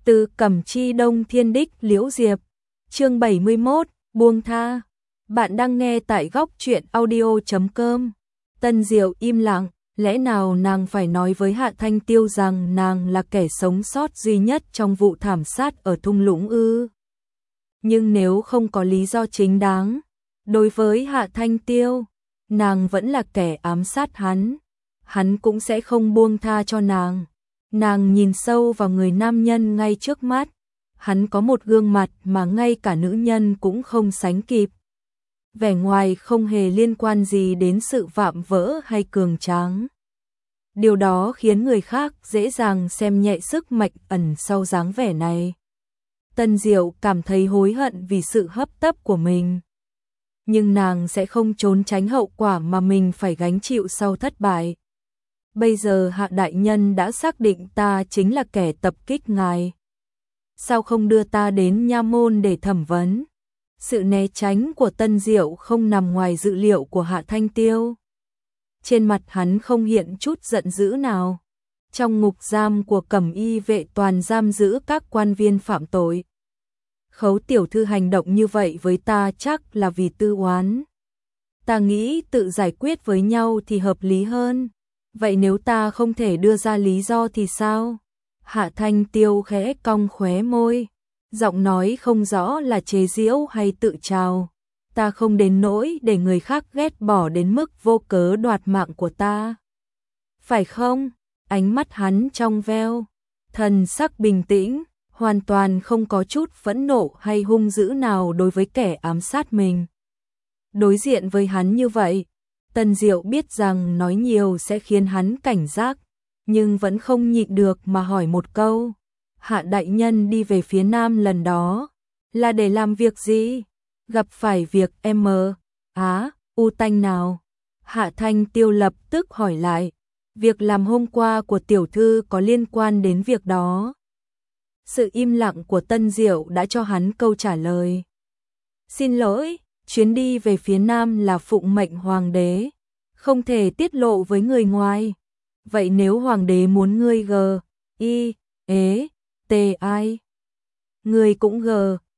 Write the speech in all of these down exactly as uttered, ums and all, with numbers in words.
Từ Cẩm Chi Đông Thiên Đích Liễu Diệp, chương bảy mươi mốt, buông tha. Bạn đang nghe tại góc truyện audio chấm com. Tân Diệu im lặng, lẽ nào nàng phải nói với Hạ Thanh Tiêu rằng nàng là kẻ sống sót duy nhất trong vụ thảm sát ở thung lũng ư? Nhưng nếu không có lý do chính đáng, đối với Hạ Thanh Tiêu, nàng vẫn là kẻ ám sát hắn, hắn cũng sẽ không buông tha cho nàng. Nàng nhìn sâu vào người nam nhân ngay trước mắt, hắn có một gương mặt mà ngay cả nữ nhân cũng không sánh kịp. Vẻ ngoài không hề liên quan gì đến sự vạm vỡ hay cường tráng. Điều đó khiến người khác dễ dàng xem nhẹ sức mạnh ẩn sau dáng vẻ này. Tân Diệu cảm thấy hối hận vì sự hấp tấp của mình. Nhưng nàng sẽ không trốn tránh hậu quả mà mình phải gánh chịu sau thất bại. Bây giờ Hạ đại nhân đã xác định ta chính là kẻ tập kích ngài. Sao không đưa ta đến nha môn để thẩm vấn? Sự né tránh của Tân Diệu không nằm ngoài dự liệu của Hạ Thanh Tiêu. Trên mặt hắn không hiện chút giận dữ nào. Trong ngục giam của Cẩm Y vệ toàn giam giữ các quan viên phạm tội. Khấu tiểu thư hành động như vậy với ta chắc là vì tư oán. Ta nghĩ tự giải quyết với nhau thì hợp lý hơn. Vậy nếu ta không thể đưa ra lý do thì sao? Hạ Thanh Tiêu khẽ cong khóe môi, giọng nói không rõ là chế giễu hay tự trào. Ta không đến nỗi để người khác ghét bỏ đến mức vô cớ đoạt mạng của ta. Phải không? Ánh mắt hắn trong veo, thần sắc bình tĩnh, hoàn toàn không có chút phẫn nộ hay hung dữ nào đối với kẻ ám sát mình. Đối diện với hắn như vậy, Tân Diệu biết rằng nói nhiều sẽ khiến hắn cảnh giác, nhưng vẫn không nhịn được mà hỏi một câu. Hạ đại nhân đi về phía nam lần đó, là để làm việc gì? Gặp phải việc M, Á, U tanh nào? Hạ Thanh Tiêu lập tức hỏi lại, việc làm hôm qua của tiểu thư có liên quan đến việc đó. Sự im lặng của Tân Diệu đã cho hắn câu trả lời. Xin lỗi, chuyến đi về phía nam là phụng mệnh hoàng đế, không thể tiết lộ với người ngoài. Vậy nếu hoàng đế muốn ngươi g, y, ế, t ai? Ngươi cũng g,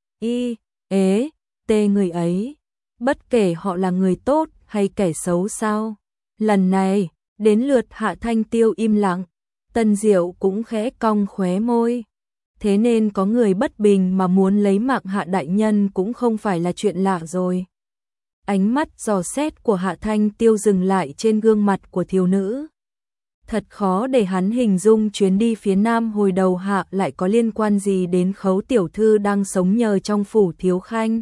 y, ế, t người ấy. Bất kể họ là người tốt hay kẻ xấu sao? Lần này, đến lượt Hạ Thanh Tiêu im lặng, Tân Diệu cũng khẽ cong khóe môi. Thế nên có người bất bình mà muốn lấy mạng Hạ đại nhân cũng không phải là chuyện lạ rồi. Ánh mắt dò xét của Hạ Thanh Tiêu dừng lại trên gương mặt của thiếu nữ. Thật khó để hắn hình dung chuyến đi phía nam hồi đầu Hạ lại có liên quan gì đến Khấu tiểu thư đang sống nhờ trong phủ Thiếu Khanh.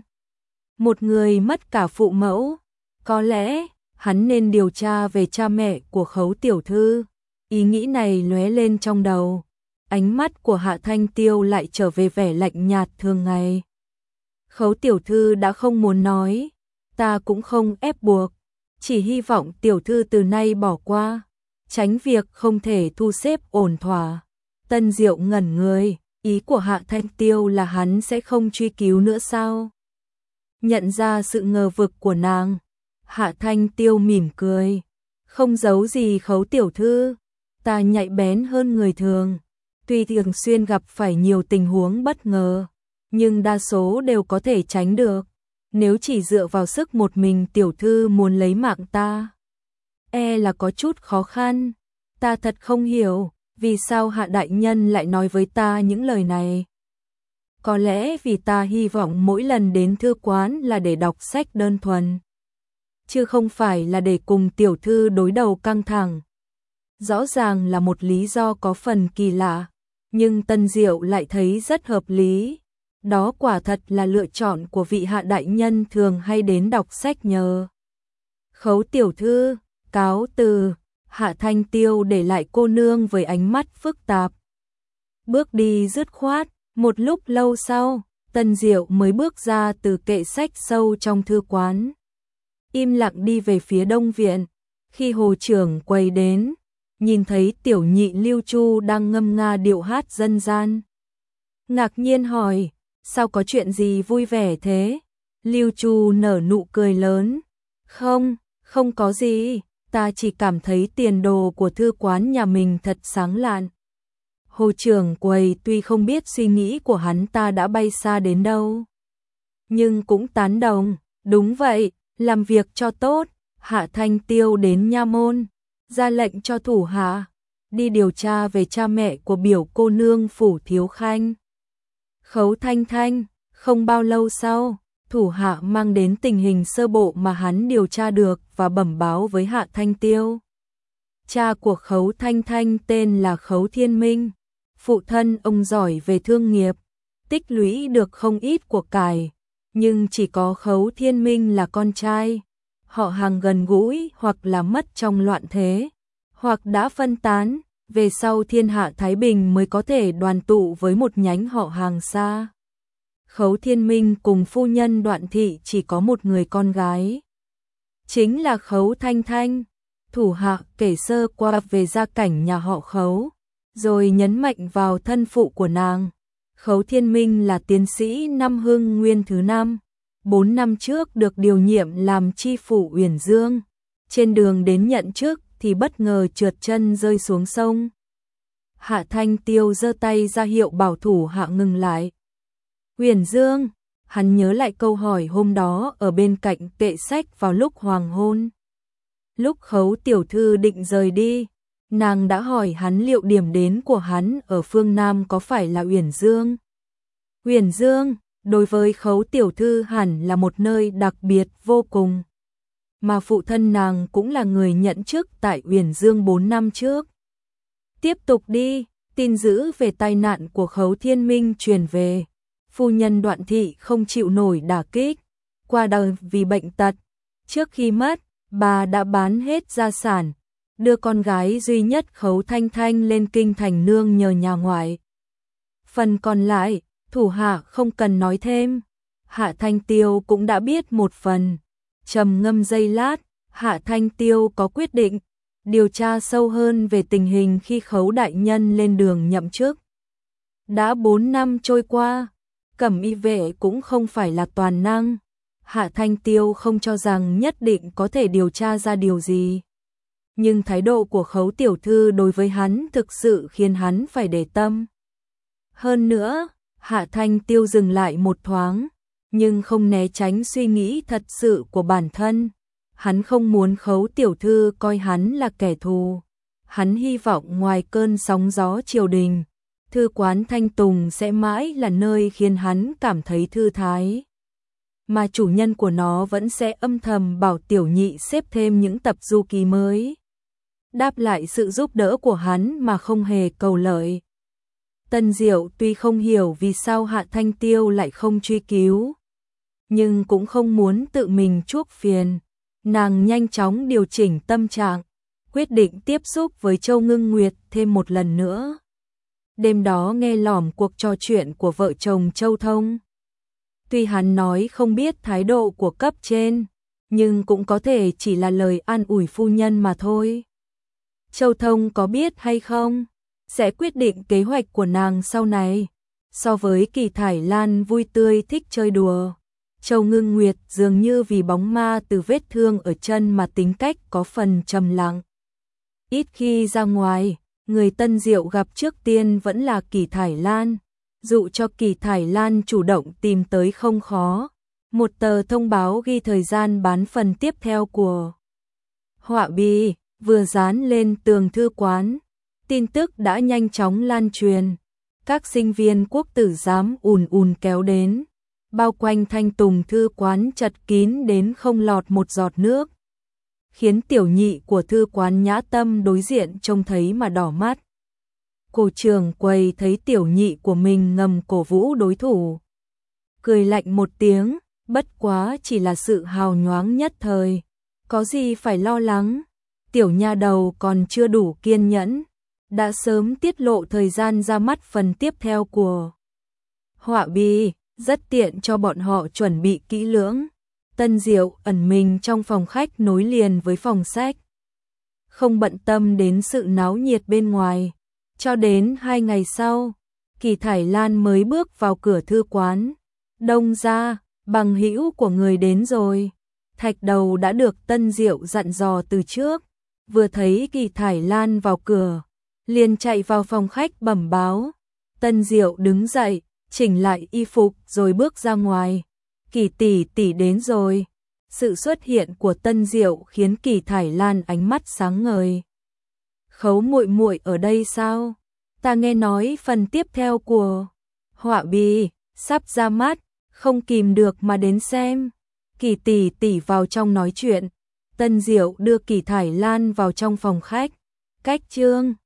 Một người mất cả phụ mẫu, có lẽ hắn nên điều tra về cha mẹ của Khấu tiểu thư. Ý nghĩ này lóe lên trong đầu. Ánh mắt của Hạ Thanh Tiêu lại trở về vẻ lạnh nhạt thường ngày. Khấu tiểu thư đã không muốn nói, ta cũng không ép buộc, chỉ hy vọng tiểu thư từ nay bỏ qua, tránh việc không thể thu xếp ổn thỏa. Tân Diệu ngẩn người, ý của Hạ Thanh Tiêu là hắn sẽ không truy cứu nữa sao? Nhận ra sự ngờ vực của nàng, Hạ Thanh Tiêu mỉm cười, không giấu gì Khấu tiểu thư, ta nhạy bén hơn người thường. Tuy thường xuyên gặp phải nhiều tình huống bất ngờ, nhưng đa số đều có thể tránh được. Nếu chỉ dựa vào sức một mình tiểu thư muốn lấy mạng ta, e là có chút khó khăn. Ta thật không hiểu, vì sao Hạ đại nhân lại nói với ta những lời này. Có lẽ vì ta hy vọng mỗi lần đến thư quán là để đọc sách đơn thuần, chứ không phải là để cùng tiểu thư đối đầu căng thẳng. Rõ ràng là một lý do có phần kỳ lạ, nhưng Tân Diệu lại thấy rất hợp lý. Đó quả thật là lựa chọn của vị Hạ đại nhân thường hay đến đọc sách nhờ. Khấu tiểu thư, cáo từ. Hạ Thanh Tiêu để lại cô nương với ánh mắt phức tạp. Bước đi dứt khoát, một lúc lâu sau, Tân Diệu mới bước ra từ kệ sách sâu trong thư quán. Im lặng đi về phía đông viện, khi hồ trưởng quay đến, nhìn thấy tiểu nhị Lưu Chu đang ngâm nga điệu hát dân gian. Ngạc nhiên hỏi, sao có chuyện gì vui vẻ thế? Lưu Chu nở nụ cười lớn. Không, không có gì, ta chỉ cảm thấy tiền đồ của thư quán nhà mình thật sáng lạn. Hồ trưởng quầy tuy không biết suy nghĩ của hắn ta đã bay xa đến đâu, nhưng cũng tán đồng, đúng vậy, làm việc cho tốt. Hạ Thanh Tiêu đến nha môn, ra lệnh cho thủ hạ đi điều tra về cha mẹ của biểu cô nương Phủ Thiếu Khanh, Khấu Thanh Thanh. Không bao lâu sau, thủ hạ mang đến tình hình sơ bộ mà hắn điều tra được và bẩm báo với Hạ Thanh Tiêu. Cha của Khấu Thanh Thanh tên là Khấu Thiên Minh, phụ thân ông giỏi về thương nghiệp, tích lũy được không ít của cải, nhưng chỉ có Khấu Thiên Minh là con trai. Họ hàng gần gũi hoặc là mất trong loạn thế, hoặc đã phân tán, về sau thiên hạ Thái Bình mới có thể đoàn tụ với một nhánh họ hàng xa. Khấu Thiên Minh cùng phu nhân Đoạn Thị chỉ có một người con gái, chính là Khấu Thanh Thanh. Thủ hạ kể sơ qua về gia cảnh nhà họ Khấu, rồi nhấn mạnh vào thân phụ của nàng. Khấu Thiên Minh là tiến sĩ năm Hưng Nguyên thứ năm, bốn năm trước được điều nhiệm làm tri phủ Uyển Dương. Trên đường đến nhận chức thì bất ngờ trượt chân rơi xuống sông. Hạ Thanh Tiêu giơ tay ra hiệu bảo thủ hạ ngừng lại. Uyển Dương, hắn nhớ lại câu hỏi hôm đó ở bên cạnh kệ sách vào lúc hoàng hôn. Lúc Khấu tiểu thư định rời đi, nàng đã hỏi hắn liệu điểm đến của hắn ở phương Nam có phải là Uyển Dương. Uyển Dương, đối với Khấu tiểu thư hẳn là một nơi đặc biệt vô cùng. Mà phụ thân nàng cũng là người nhận chức tại Uyển Dương bốn năm trước. Tiếp tục đi, tin dữ về tai nạn của Khấu Thiên Minh truyền về. Phu nhân Đoạn Thị không chịu nổi đả kích, qua đời vì bệnh tật. Trước khi mất, bà đã bán hết gia sản, đưa con gái duy nhất Khấu Thanh Thanh lên kinh thành nương nhờ nhà ngoại. Phần còn lại, thủ hạ không cần nói thêm. Hạ Thanh Tiêu cũng đã biết một phần. Trầm ngâm giây lát, Hạ Thanh Tiêu có quyết định điều tra sâu hơn về tình hình khi Khấu đại nhân lên đường nhậm chức. Đã bốn năm trôi qua, Cẩm Y vệ cũng không phải là toàn năng. Hạ Thanh Tiêu không cho rằng nhất định có thể điều tra ra điều gì. Nhưng thái độ của Khấu tiểu thư đối với hắn thực sự khiến hắn phải để tâm. Hơn nữa, Hạ Thanh Tiêu dừng lại một thoáng, nhưng không né tránh suy nghĩ thật sự của bản thân. Hắn không muốn Khấu tiểu thư coi hắn là kẻ thù. Hắn hy vọng ngoài cơn sóng gió triều đình, thư quán Thanh Tùng sẽ mãi là nơi khiến hắn cảm thấy thư thái. Mà chủ nhân của nó vẫn sẽ âm thầm bảo tiểu nhị xếp thêm những tập du ký mới, đáp lại sự giúp đỡ của hắn mà không hề cầu lợi. Tân Diệu tuy không hiểu vì sao Hạ Thanh Tiêu lại không truy cứu, nhưng cũng không muốn tự mình chuốc phiền. Nàng nhanh chóng điều chỉnh tâm trạng, quyết định tiếp xúc với Châu Ngưng Nguyệt thêm một lần nữa. Đêm đó nghe lỏm cuộc trò chuyện của vợ chồng Châu Thông. Tuy hắn nói không biết thái độ của cấp trên, nhưng cũng có thể chỉ là lời an ủi phu nhân mà thôi. Châu Thông có biết hay không, sẽ quyết định kế hoạch của nàng sau này. So với Kỳ Thải Lan vui tươi thích chơi đùa, Châu Ngưng Nguyệt dường như vì bóng ma từ vết thương ở chân mà tính cách có phần trầm lặng. Ít khi ra ngoài, người Tân Diệu gặp trước tiên vẫn là Kỳ Thải Lan. Dụ cho Kỳ Thải Lan chủ động tìm tới không khó. Một tờ thông báo ghi thời gian bán phần tiếp theo của họa bi vừa dán lên tường thư quán. Tin tức đã nhanh chóng lan truyền. Các sinh viên quốc tử giám ùn ùn kéo đến, bao quanh Thanh Tùng thư quán chật kín đến không lọt một giọt nước, khiến tiểu nhị của thư quán Nhã Tâm đối diện trông thấy mà đỏ mắt. Cô trưởng quầy thấy tiểu nhị của mình ngầm cổ vũ đối thủ, cười lạnh một tiếng, bất quá chỉ là sự hào nhoáng nhất thời, có gì phải lo lắng. Tiểu nha đầu còn chưa đủ kiên nhẫn, đã sớm tiết lộ thời gian ra mắt phần tiếp theo của họa bi, rất tiện cho bọn họ chuẩn bị kỹ lưỡng. Tân Diệu ẩn mình trong phòng khách nối liền với phòng sách, không bận tâm đến sự náo nhiệt bên ngoài. Cho đến hai ngày sau, Kỳ Thải Lan mới bước vào cửa thư quán. Đông ra, bằng hữu của người đến rồi. Thạch Đầu đã được Tân Diệu dặn dò từ trước, vừa thấy Kỳ Thải Lan vào cửa, liền chạy vào phòng khách bẩm báo. Tân Diệu đứng dậy, chỉnh lại y phục rồi bước ra ngoài. Kỳ tỷ tỷ đến rồi. Sự xuất hiện của Tân Diệu khiến Kỳ Thải Lan ánh mắt sáng ngời. Khấu muội muội ở đây sao? Ta nghe nói phần tiếp theo của Họa Bì sắp ra mắt, không kìm được mà đến xem. Kỳ tỷ tỷ vào trong nói chuyện. Tân Diệu đưa Kỳ Thải Lan vào trong phòng khách. Cách chương